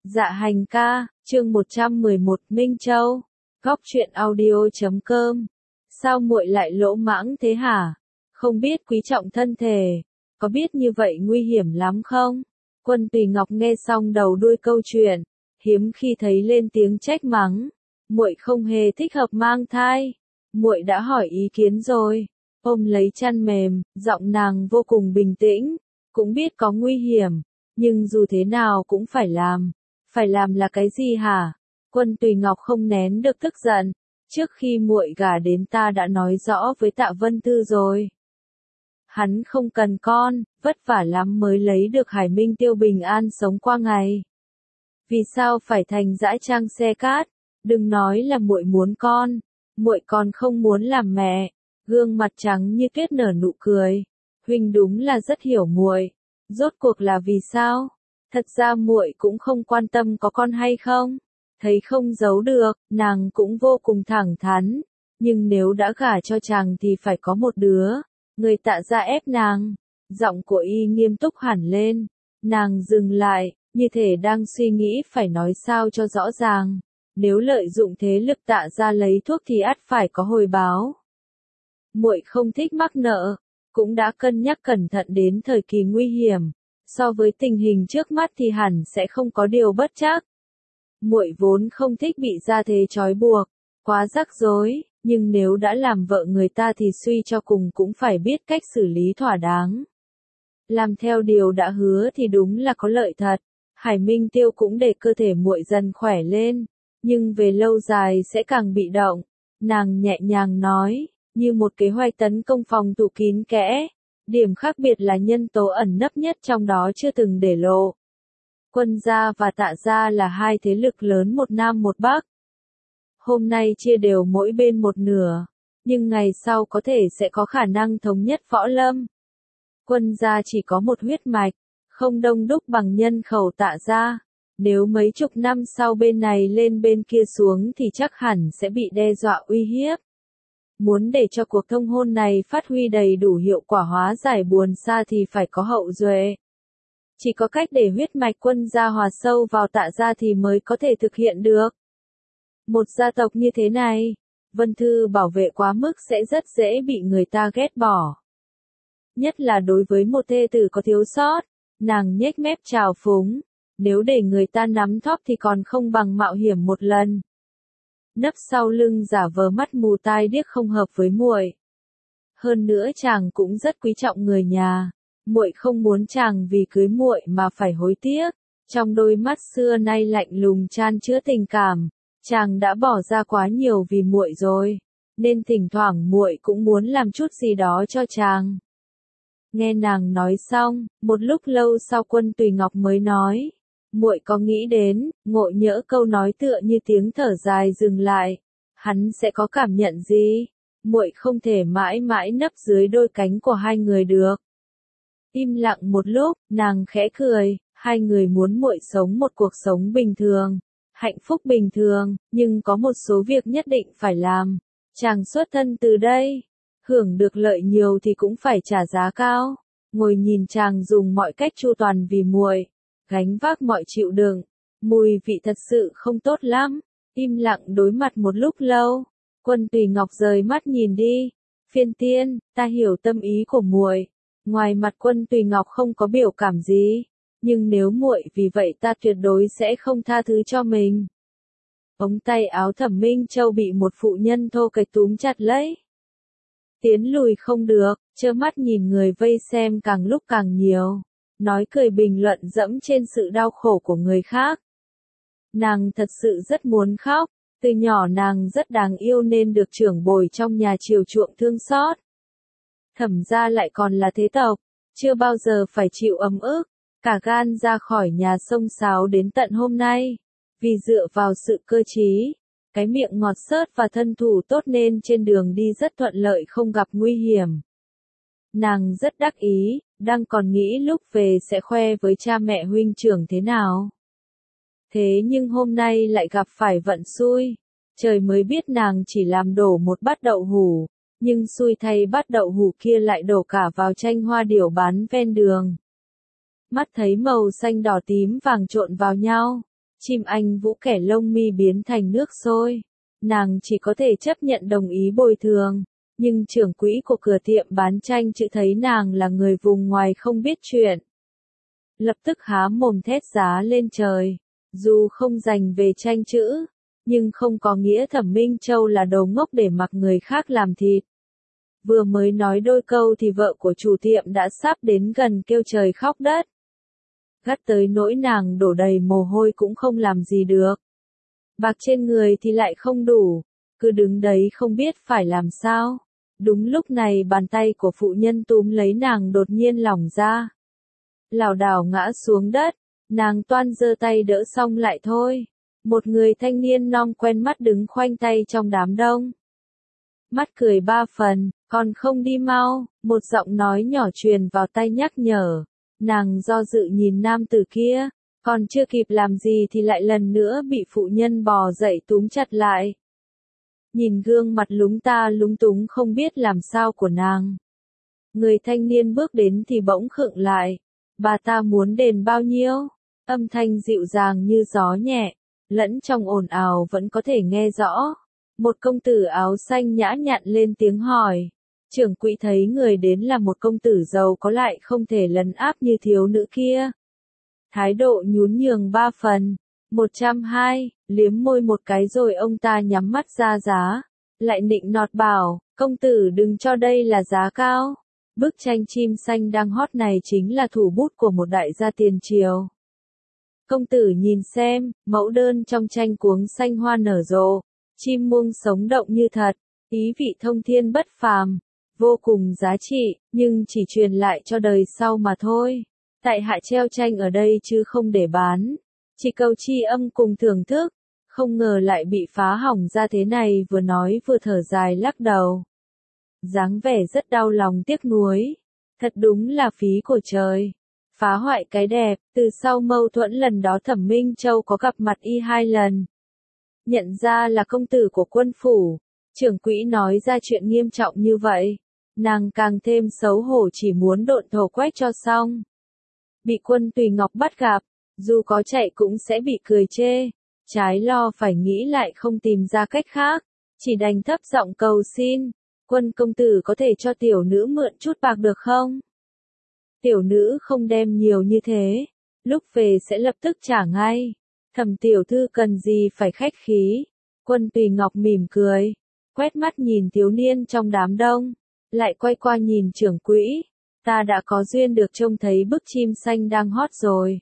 Dạ hành ca, chương 111 Minh Châu, Góc truyện audio.com. Sao muội lại lỗ mãng thế hả? Không biết quý trọng thân thể, có biết như vậy nguy hiểm lắm không? Quân Tùy Ngọc nghe xong đầu đuôi câu chuyện, hiếm khi thấy lên tiếng trách mắng. Muội không hề thích hợp mang thai. Muội đã hỏi ý kiến rồi. Ôm lấy chăn mềm, giọng nàng vô cùng bình tĩnh, cũng biết có nguy hiểm, nhưng dù thế nào cũng phải làm. Phải làm là cái gì hả? Quân Tùy Ngọc không nén được tức giận. Trước khi muội gả đến ta đã nói rõ với Tạ Vân Tư rồi. Hắn không cần con, vất vả lắm mới lấy được Hải Minh Tiêu bình an sống qua ngày. Vì sao phải thành dãi trang xe cát? Đừng nói là muội muốn con, muội còn không muốn làm mẹ. Gương mặt trắng như tuyết nở nụ cười. Huynh đúng là rất hiểu muội. Rốt cuộc là vì sao? Thật ra muội cũng không quan tâm có con hay không. Thấy không giấu được, nàng cũng vô cùng thẳng thắn. Nhưng nếu đã gả cho chàng thì phải có một đứa. Người Tạ gia ép nàng. Giọng của y nghiêm túc hẳn lên. Nàng dừng lại, như thể đang suy nghĩ phải nói sao cho rõ ràng. Nếu lợi dụng thế lực Tạ gia lấy thuốc thì ắt phải có hồi báo. Muội không thích mắc nợ, cũng đã cân nhắc cẩn thận đến thời kỳ nguy hiểm. So với tình hình trước mắt thì hẳn sẽ không có điều bất trắc. Muội vốn không thích bị gia thế trói buộc, quá rắc rối, nhưng nếu đã làm vợ người ta thì suy cho cùng cũng phải biết cách xử lý thỏa đáng. Làm theo điều đã hứa thì đúng là có lợi thật. Hải Minh Tiêu cũng để cơ thể muội dần khỏe lên, nhưng về lâu dài sẽ càng bị động. Nàng nhẹ nhàng nói, như một kế hoạch tấn công phòng thủ kín kẽ. Điểm khác biệt là nhân tố ẩn nấp nhất trong đó chưa từng để lộ. Quân gia và Tạ gia là hai thế lực lớn một Nam một Bắc. Hôm nay chia đều mỗi bên một nửa, nhưng ngày sau có thể sẽ có khả năng thống nhất võ lâm. Quân gia chỉ có một huyết mạch, không đông đúc bằng nhân khẩu Tạ gia. Nếu mấy chục năm sau bên này lên bên kia xuống thì chắc hẳn sẽ bị đe dọa uy hiếp. Muốn để cho cuộc thông hôn này phát huy đầy đủ hiệu quả hóa giải buồn xa thì phải có hậu duệ. Chỉ có cách để huyết mạch quân gia hòa sâu vào Tạ gia thì mới có thể thực hiện được. Một gia tộc như thế này, Vân Thư bảo vệ quá mức sẽ rất dễ bị người ta ghét bỏ. Nhất là đối với một thê tử có thiếu sót, nàng nhếch mép trào phúng. Nếu để người ta nắm thóp thì còn không bằng mạo hiểm một lần. Nấp sau lưng giả vờ mắt mù tai điếc không hợp với muội. Hơn nữa chàng cũng rất quý trọng người nhà. Muội không muốn chàng vì cưới muội mà phải hối tiếc. Trong đôi mắt xưa nay lạnh lùng chan chứa tình cảm, chàng đã bỏ ra quá nhiều vì muội rồi, nên thỉnh thoảng muội cũng muốn làm chút gì đó cho chàng. Nghe nàng nói xong, một lúc lâu sau Quân Tùy Ngọc mới nói, muội có nghĩ đến, ngộ nhỡ câu nói tựa như tiếng thở dài dừng lại, hắn sẽ có cảm nhận gì? Muội không thể mãi mãi nấp dưới đôi cánh của hai người được. Im lặng một lúc, nàng khẽ cười, hai người muốn muội sống một cuộc sống bình thường, hạnh phúc bình thường, nhưng có một số việc nhất định phải làm. Chàng xuất thân từ đây, hưởng được lợi nhiều thì cũng phải trả giá cao. Ngồi nhìn chàng dùng mọi cách chu toàn vì muội, gánh vác mọi chịu đựng, mùi vị thật sự không tốt lắm. Im lặng đối mặt một lúc lâu, Quân Tùy Ngọc rời mắt nhìn đi. Phiên Tiên, ta hiểu tâm ý của muội. Ngoài mặt Quân Tùy Ngọc không có biểu cảm gì, nhưng nếu muội vì vậy ta tuyệt đối sẽ không tha thứ cho mình. Ống tay áo Thẩm Minh Châu bị một phụ nhân thô kệch túm chặt lấy. Tiến lùi không được, trơ mắt nhìn người vây xem càng lúc càng nhiều, nói cười bình luận dẫm trên sự đau khổ của người khác. Nàng thật sự rất muốn khóc, từ nhỏ nàng rất đáng yêu nên được trưởng bối trong nhà chiều chuộng thương xót. Thẩm gia lại còn là thế tộc, chưa bao giờ phải chịu ấm ức, cả gan ra khỏi nhà xông xáo đến tận hôm nay. Vì dựa vào sự cơ trí, cái miệng ngọt xớt và thân thủ tốt nên trên đường đi rất thuận lợi không gặp nguy hiểm. Nàng rất đắc ý, đang còn nghĩ lúc về sẽ khoe với cha mẹ huynh trưởng thế nào. Thế nhưng hôm nay lại gặp phải vận xui, trời mới biết nàng chỉ làm đổ một bát đậu hủ, nhưng xui thay bát đậu hủ kia lại đổ cả vào chanh hoa điểu bán ven đường. Mắt thấy màu xanh đỏ tím vàng trộn vào nhau, Chim anh vũ kẻ lông mi biến thành nước sôi. Nàng chỉ có thể chấp nhận đồng ý bồi thường. Nhưng trưởng quỹ của cửa tiệm bán tranh chữ thấy nàng là người vùng ngoài không biết chuyện. Lập tức há mồm thét giá lên trời. Dù không dành về tranh chữ, nhưng không có nghĩa Thẩm Minh Châu là đồ ngốc để mặc người khác làm thịt. Vừa mới nói đôi câu thì vợ của chủ tiệm đã sắp đến gần kêu trời khóc đất. Gắt tới nỗi nàng đổ đầy mồ hôi cũng không làm gì được. Bạc trên người thì lại không đủ, cứ đứng đấy không biết phải làm sao. Đúng lúc này bàn tay của phụ nhân túm lấy nàng đột nhiên lỏng ra. Lảo đảo ngã xuống đất, nàng toan giơ tay đỡ xong lại thôi. Một người thanh niên non quen mắt đứng khoanh tay trong đám đông. Mắt cười ba phần, còn không đi mau, một giọng nói nhỏ truyền vào tai nhắc nhở. Nàng do dự nhìn nam tử kia, còn chưa kịp làm gì thì lại lần nữa bị phụ nhân bò dậy túm chặt lại. Nhìn gương mặt lúng ta lúng túng không biết làm sao của nàng. Người thanh niên bước đến thì bỗng khựng lại. Bà ta muốn đền bao nhiêu? Âm thanh dịu dàng như gió nhẹ, lẫn trong ồn ào vẫn có thể nghe rõ. Một công tử áo xanh nhã nhặn lên tiếng hỏi. Trưởng quỹ thấy người đến là một công tử giàu có lại không thể lấn áp như thiếu nữ kia. Thái độ nhún nhường ba phần. 102, liếm môi một cái rồi ông ta nhắm mắt ra giá. Lại nịnh nọt bảo, công tử đừng cho đây là giá cao. Bức tranh chim xanh đang hot này chính là thủ bút của một đại gia tiền triều. Công tử nhìn xem, mẫu đơn trong tranh cuống xanh hoa nở rộ, chim muông sống động như thật, ý vị thông thiên bất phàm, vô cùng giá trị, nhưng chỉ truyền lại cho đời sau mà thôi. Tại hạ treo tranh ở đây chứ không để bán, chỉ cầu tri âm cùng thưởng thức, không ngờ lại bị phá hỏng ra thế này, vừa nói vừa thở dài lắc đầu. Dáng vẻ rất đau lòng tiếc nuối, thật đúng là phí của trời. Phá hoại cái đẹp, từ sau mâu thuẫn lần đó Thẩm Minh Châu có gặp mặt y 2 lần. Nhận ra là công tử của quân phủ, trưởng quỹ nói ra chuyện nghiêm trọng như vậy. Nàng càng thêm xấu hổ chỉ muốn độn thổ quét cho xong. Bị quân Tùy Ngọc bắt gặp, dù có chạy cũng sẽ bị cười chê. Trái lo phải nghĩ lại không tìm ra cách khác, chỉ đành thấp giọng cầu xin. Quân công tử có thể cho tiểu nữ mượn chút bạc được không? Tiểu nữ không đem nhiều như thế, lúc về sẽ lập tức trả ngay. Thẩm tiểu thư cần gì phải khách khí. Quân Tùy Ngọc mỉm cười, quét mắt nhìn thiếu niên trong đám đông, lại quay qua nhìn trưởng quỹ. Ta đã có duyên được trông thấy bức chim xanh đang hot rồi.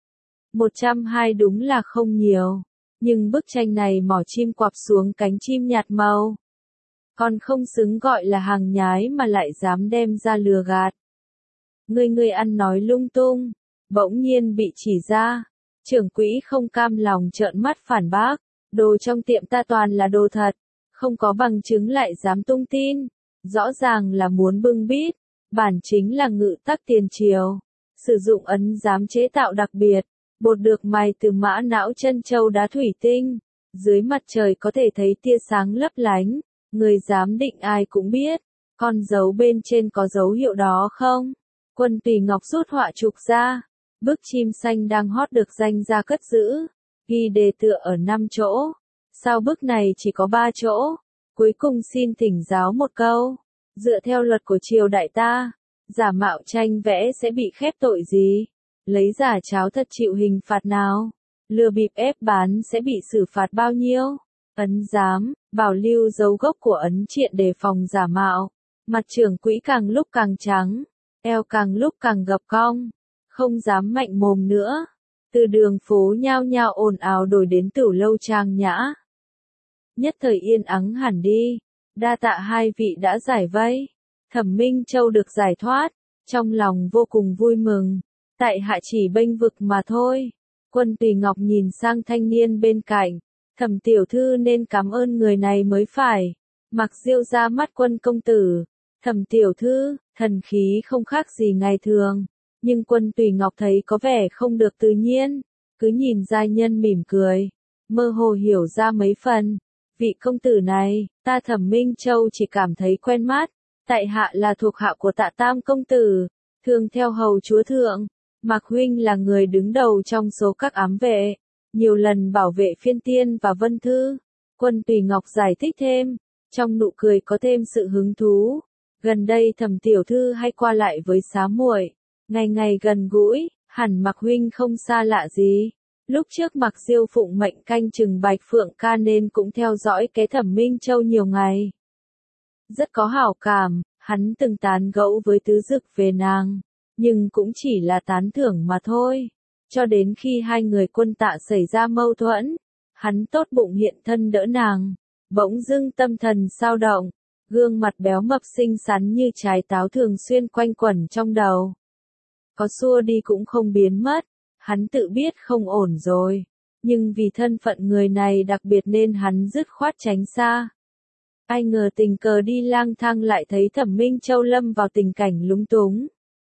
102 đúng là không nhiều, nhưng bức tranh này mỏ chim quặp xuống cánh chim nhạt màu. Còn không xứng gọi là hàng nhái mà lại dám đem ra lừa gạt. Ngươi ăn nói lung tung, bỗng nhiên bị chỉ ra. Trưởng quỹ không cam lòng trợn mắt phản bác, đồ trong tiệm ta toàn là đồ thật, không có bằng chứng lại dám tung tin, rõ ràng là muốn bưng bít, bản chính là ngự tắc tiền triều, sử dụng ấn giám chế tạo đặc biệt, bột được mài từ mã não chân châu đá thủy tinh, dưới mặt trời có thể thấy tia sáng lấp lánh, người giám định ai cũng biết, con dấu bên trên có dấu hiệu đó không? Quân Tùy Ngọc rút họa chụp ra. Bức chim xanh đang hot được danh ra cất giữ, ghi đề tựa ở 5 chỗ. Sao bức này chỉ có 3 chỗ? Cuối cùng xin thỉnh giáo một câu. Dựa theo luật của triều đại ta, giả mạo tranh vẽ sẽ bị khép tội gì? Lấy giả cháo thật chịu hình phạt nào? Lừa bịp ép bán sẽ bị xử phạt bao nhiêu? Ấn giám, bảo lưu dấu gốc của ấn triện đề phòng giả mạo. Mặt trưởng quỹ càng lúc càng trắng, eo càng lúc càng gập cong. Không dám mạnh mồm nữa. Từ đường phố nhao nhao ồn ào đổi đến tửu lâu trang nhã. Nhất thời yên ắng hẳn đi. Đa tạ hai vị đã giải vây. Thẩm Minh Châu được giải thoát, trong lòng vô cùng vui mừng. Tại hạ chỉ bênh vực mà thôi. Quân Tùy Ngọc nhìn sang thanh niên bên cạnh. Thẩm tiểu thư nên cảm ơn người này mới phải. Mặc diêu ra mắt Quân công tử. Thẩm tiểu thư, thần khí không khác gì ngày thường. Nhưng Quân Tùy Ngọc thấy có vẻ không được tự nhiên, cứ nhìn giai nhân mỉm cười, mơ hồ hiểu ra mấy phần. Vị công tử này, ta Thẩm Minh Châu chỉ cảm thấy quen mắt, tại hạ là thuộc hạ của Tạ Tam công tử, thường theo hầu chúa thượng, Mạc huynh là người đứng đầu trong số các ám vệ, nhiều lần bảo vệ Phiên Tiên và Vân Thư. Quân Tùy Ngọc giải thích thêm, trong nụ cười có thêm sự hứng thú. Gần đây Thẩm tiểu thư hay qua lại với xá muội, ngày ngày gần gũi, hẳn Mạc huynh không xa lạ gì. Lúc trước Mạc Diêu phụng mệnh canh chừng Bạch Phượng ca nên cũng theo dõi cái Thẩm Minh Châu nhiều ngày. Rất có hảo cảm, hắn từng tán gẫu với Tứ Dực về nàng, nhưng cũng chỉ là tán thưởng mà thôi. Cho đến khi hai người Quân Tạ xảy ra mâu thuẫn, hắn tốt bụng hiện thân đỡ nàng, bỗng dưng tâm thần dao động, gương mặt béo mập xinh xắn như trái táo thường xuyên quanh quẩn trong đầu. Có xua đi cũng không biến mất, hắn tự biết không ổn rồi, nhưng vì thân phận người này đặc biệt nên hắn dứt khoát tránh xa. Ai ngờ tình cờ đi lang thang lại thấy Thẩm Minh Châu lâm vào tình cảnh lúng túng.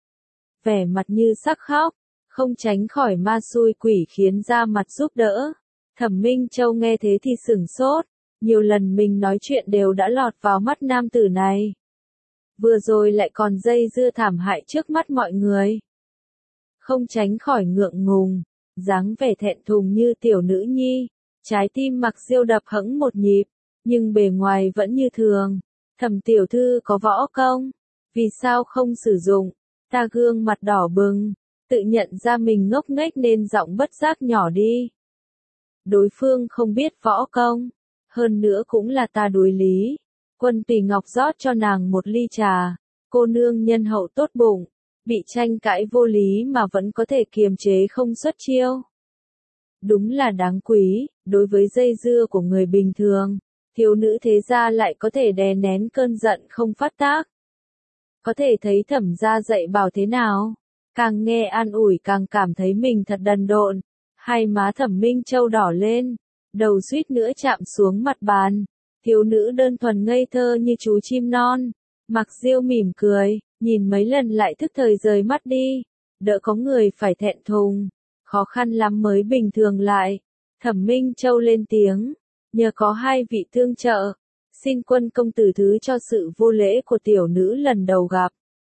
Vẻ mặt như sắc khóc, không tránh khỏi ma xui quỷ khiến ra mặt giúp đỡ. Thẩm Minh Châu nghe thế thì sửng sốt, nhiều lần mình nói chuyện đều đã lọt vào mắt nam tử này. Vừa rồi lại còn dây dưa thảm hại trước mắt mọi người. Không tránh khỏi ngượng ngùng, dáng vẻ thẹn thùng như tiểu nữ nhi, trái tim Mạc Diêu đập hững một nhịp, nhưng bề ngoài vẫn như thường. Thẩm tiểu thư có võ công, vì sao không sử dụng? Ta gương mặt đỏ bừng, tự nhận ra mình ngốc nghếch nên giọng bất giác nhỏ đi. Đối phương không biết võ công, hơn nữa cũng là ta đối lý. Quân Tùy Ngọc rót cho nàng một ly trà, cô nương nhân hậu tốt bụng, bị tranh cãi vô lý mà vẫn có thể kiềm chế không xuất chiêu. Đúng là đáng quý, đối với dây dưa của người bình thường, thiếu nữ thế gia lại có thể đè nén cơn giận không phát tác. Có thể thấy Thẩm gia dạy bảo thế nào, càng nghe an ủi càng cảm thấy mình thật đần độn. Hai má Thẩm Minh Châu đỏ lên, đầu suýt nữa chạm xuống mặt bàn. Thiếu nữ đơn thuần ngây thơ như chú chim non. Mạc Diêu mỉm cười, nhìn mấy lần lại thức thời rời mắt đi. Đỡ có người phải thẹn thùng, khó khăn lắm mới bình thường lại. Thẩm Minh Châu lên tiếng, nhờ có hai vị tương trợ, xin Quân công tử thứ cho sự vô lễ của tiểu nữ lần đầu gặp.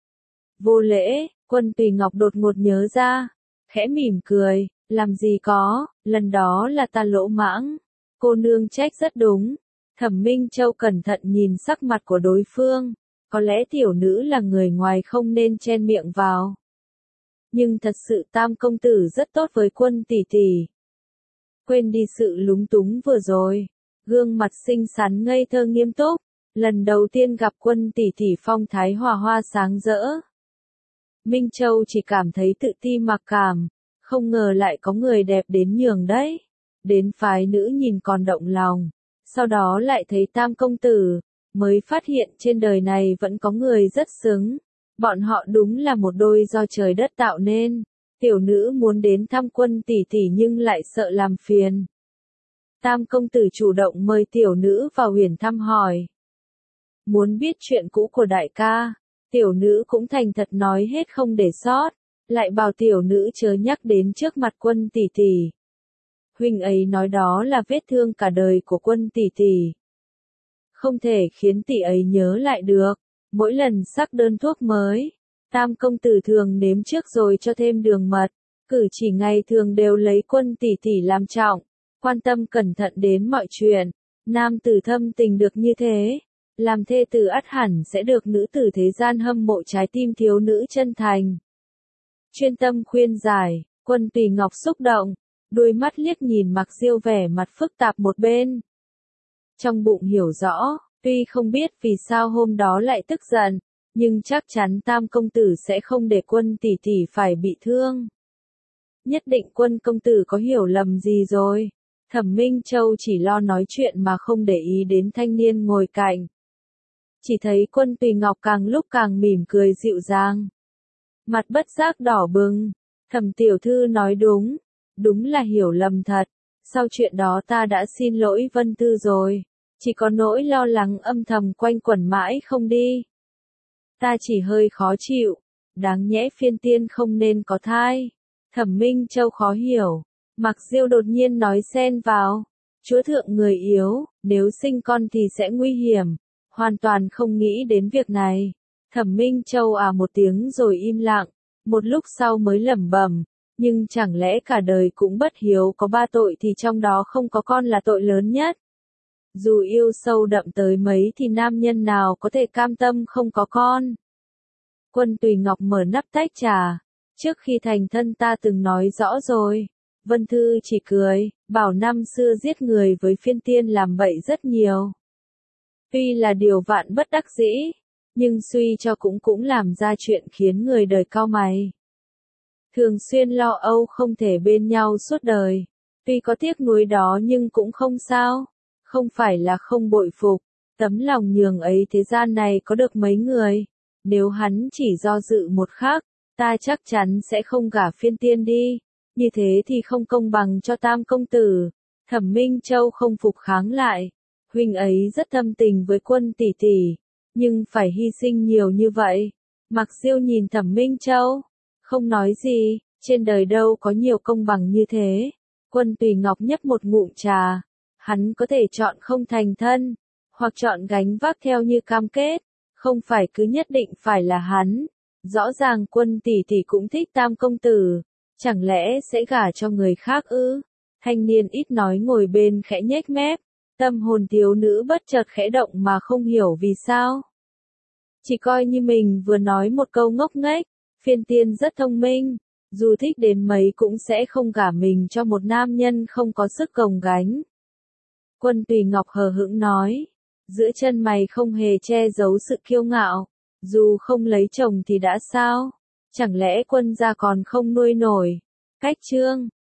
Vô lễ? Quân Tùy Ngọc đột ngột nhớ ra, khẽ mỉm cười, làm gì có, lần đó là ta lỗ mãng. Cô nương trách rất đúng. Thẩm Minh Châu cẩn thận nhìn sắc mặt của đối phương, có lẽ tiểu nữ là người ngoài không nên chen miệng vào. Nhưng thật sự Tam công tử rất tốt với Quân tỷ tỷ. Quên đi sự lúng túng vừa rồi, gương mặt xinh xắn ngây thơ nghiêm túc, lần đầu tiên gặp Quân tỷ tỷ phong thái hòa hoa sáng rỡ. Minh Châu chỉ cảm thấy tự ti mặc cảm, không ngờ lại có người đẹp đến nhường đấy. Đến phái nữ nhìn còn động lòng, sau đó lại thấy Tam công tử, mới phát hiện trên đời này vẫn có người rất xứng. Bọn họ đúng là một đôi do trời đất tạo nên. Tiểu nữ muốn đến thăm Quân tỷ tỷ nhưng lại sợ làm phiền. Tam công tử chủ động mời tiểu nữ vào huyền thăm hỏi. Muốn biết chuyện cũ của đại ca, tiểu nữ cũng thành thật nói hết không để sót, lại bảo tiểu nữ chớ nhắc đến trước mặt Quân tỷ tỷ. Huynh ấy nói đó là vết thương cả đời của Quân tỷ tỷ. Không thể khiến tỷ ấy nhớ lại được, mỗi lần sắc đơn thuốc mới, Tam công tử thường nếm trước rồi cho thêm đường mật, cử chỉ ngày thường đều lấy Quân tỷ tỷ làm trọng, quan tâm cẩn thận đến mọi chuyện. Nam tử thâm tình được như thế, làm thê tử ắt hẳn sẽ được nữ tử thế gian hâm mộ trái tim thiếu nữ chân thành. Chuyên tâm khuyên giải, Quân Tùy Ngọc xúc động, đôi mắt liếc nhìn Mạc Diêu vẻ mặt phức tạp một bên. Trong bụng hiểu rõ, tuy không biết vì sao hôm đó lại tức giận, nhưng chắc chắn Tam công tử sẽ không để Quân tỷ tỷ phải bị thương. Nhất định Quân công tử có hiểu lầm gì rồi. Thẩm Minh Châu chỉ lo nói chuyện mà không để ý đến thanh niên ngồi cạnh. Chỉ thấy Quân Tùy Ngọc càng lúc càng mỉm cười dịu dàng. Mặt bất giác đỏ bừng. Thẩm tiểu thư nói đúng, đúng là hiểu lầm thật. Sau chuyện đó ta đã xin lỗi Vân Tư rồi. Chỉ có nỗi lo lắng âm thầm quanh quẩn mãi không đi. Ta chỉ hơi khó chịu. Đáng nhẽ Phiên Tiên không nên có thai. Thẩm Minh Châu khó hiểu. Mạc Diêu đột nhiên nói xen vào. Chúa thượng người yếu, nếu sinh con thì sẽ nguy hiểm. Hoàn toàn không nghĩ đến việc này. Thẩm Minh Châu à một tiếng rồi im lặng. Một lúc sau mới lẩm bẩm. Nhưng chẳng lẽ cả đời cũng bất hiếu có 3 tội thì trong đó không có con là tội lớn nhất? Dù yêu sâu đậm tới mấy thì nam nhân nào có thể cam tâm không có con? Quân Tùy Ngọc mở nắp tách trà. Trước khi thành thân ta từng nói rõ rồi. Vân Thư chỉ cười, bảo năm xưa giết người với phiên tiên làm bậy rất nhiều. Tuy là điều vạn bất đắc dĩ, nhưng suy cho cũng làm ra chuyện khiến người đời cau mày. Thường xuyên lo âu không thể bên nhau suốt đời. Tuy có tiếc nuối đó nhưng cũng không sao. Không phải là không bội phục. Tấm lòng nhường ấy thế gian này có được mấy người. Nếu hắn chỉ do dự một khắc, ta chắc chắn sẽ không gả phiên tiên đi. Như thế thì không công bằng cho Tam công tử. Thẩm Minh Châu không phục kháng lại. Huynh ấy rất thâm tình với Quân tỷ tỷ, nhưng phải hy sinh nhiều như vậy. Mặc Diêu nhìn Thẩm Minh Châu, không nói gì, trên đời đâu có nhiều công bằng như thế. Quân Tùy Ngọc nhấp một ngụm trà, hắn có thể chọn không thành thân, hoặc chọn gánh vác theo như cam kết, không phải cứ nhất định phải là hắn. Rõ ràng Quân tỷ tỷ cũng thích Tam công tử, chẳng lẽ sẽ gả cho người khác ư? Thanh niên ít nói ngồi bên khẽ nhếch mép, tâm hồn thiếu nữ bất chợt khẽ động mà không hiểu vì sao. Chỉ coi như mình vừa nói một câu ngốc nghếch, phiên tiên rất thông minh, dù thích đến mấy cũng sẽ không gả mình cho một nam nhân không có sức gồng gánh. Quân Tùy Ngọc hờ hững nói, giữa chân mày không hề che giấu sự kiêu ngạo, dù không lấy chồng thì đã sao, chẳng lẽ Quân gia còn không nuôi nổi. Cách chương